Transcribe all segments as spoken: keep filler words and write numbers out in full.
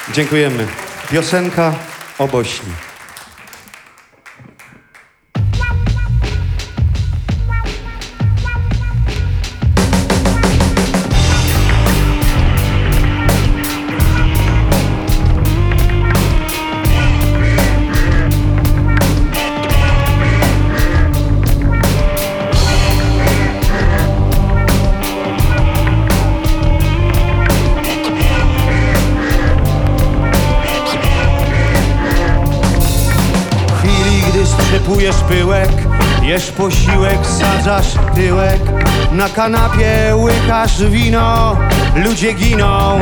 Dziękujemy. Piosenka o Bośni. Strzepujesz pyłek, jesz posiłek, sadzasz tyłek. Na kanapie łykasz wino, ludzie giną.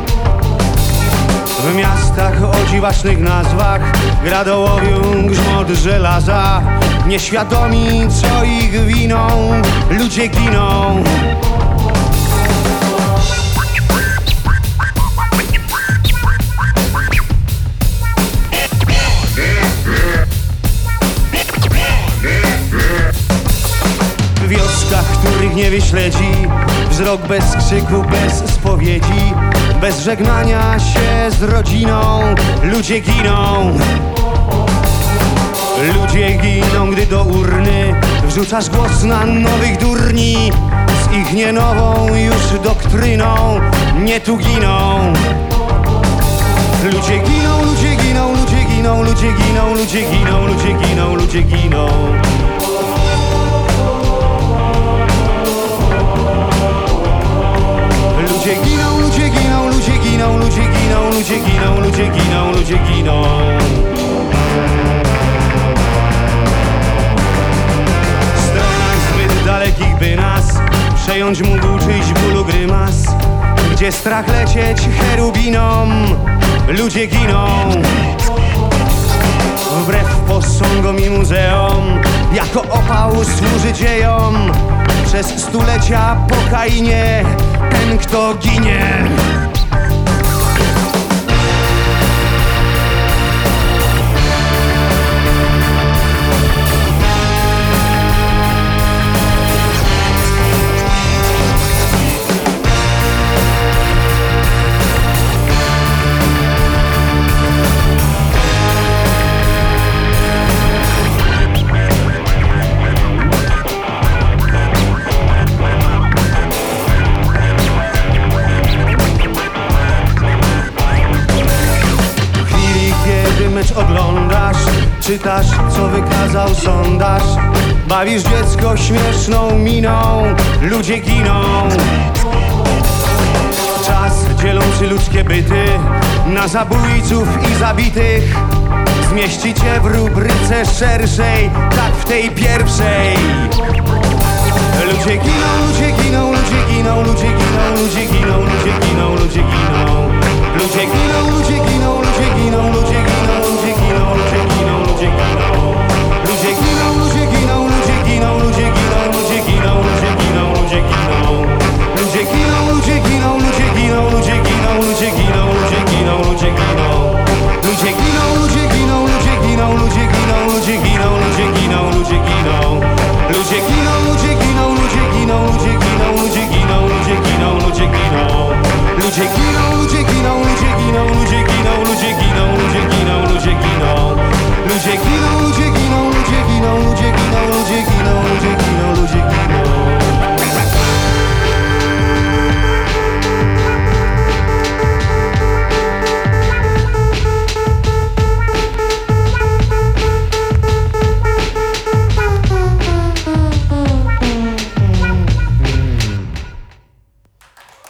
W miastach o dziwacznych nazwach gra do łowiu grzmot żelaza. Nieświadomi co ich winą, ludzie giną. W wioskach, których nie wyśledzi wzrok bez krzyku, bez spowiedzi, bez żegnania się z rodziną, ludzie giną. Ludzie giną, gdy do urny wrzucasz głos na nowych durni. Z ich nie nową już doktryną, nie tu giną. Ludzie giną, ludzie giną, ludzie giną, ludzie giną, ludzie giną, ludzie giną, ludzie giną. Ludzie giną, ludzie giną, ludzie giną, ludzie giną, ludzie giną, ludzie giną, ludzie giną. W stronach zbyt dalekich, by nas przejąć mógł czyjś bólu grymas. Gdzie strach lecieć cherubinom, ludzie giną. Wbrew posągom i muzeom, jako opał służy dziejom. Przez stulecia pokajnie ten, kto ginie. Oglądasz, czytasz, co wykazał sondaż. Bawisz dziecko śmieszną miną, ludzie giną. Czas dzielący ludzkie byty na zabójców i zabitych zmieści cię w rubryce szerszej, tak w tej pierwszej. Ludzie giną, ludzie giną, ludzie giną, ludzie giną, ludzie giną, ludzie giną, ludzie giną.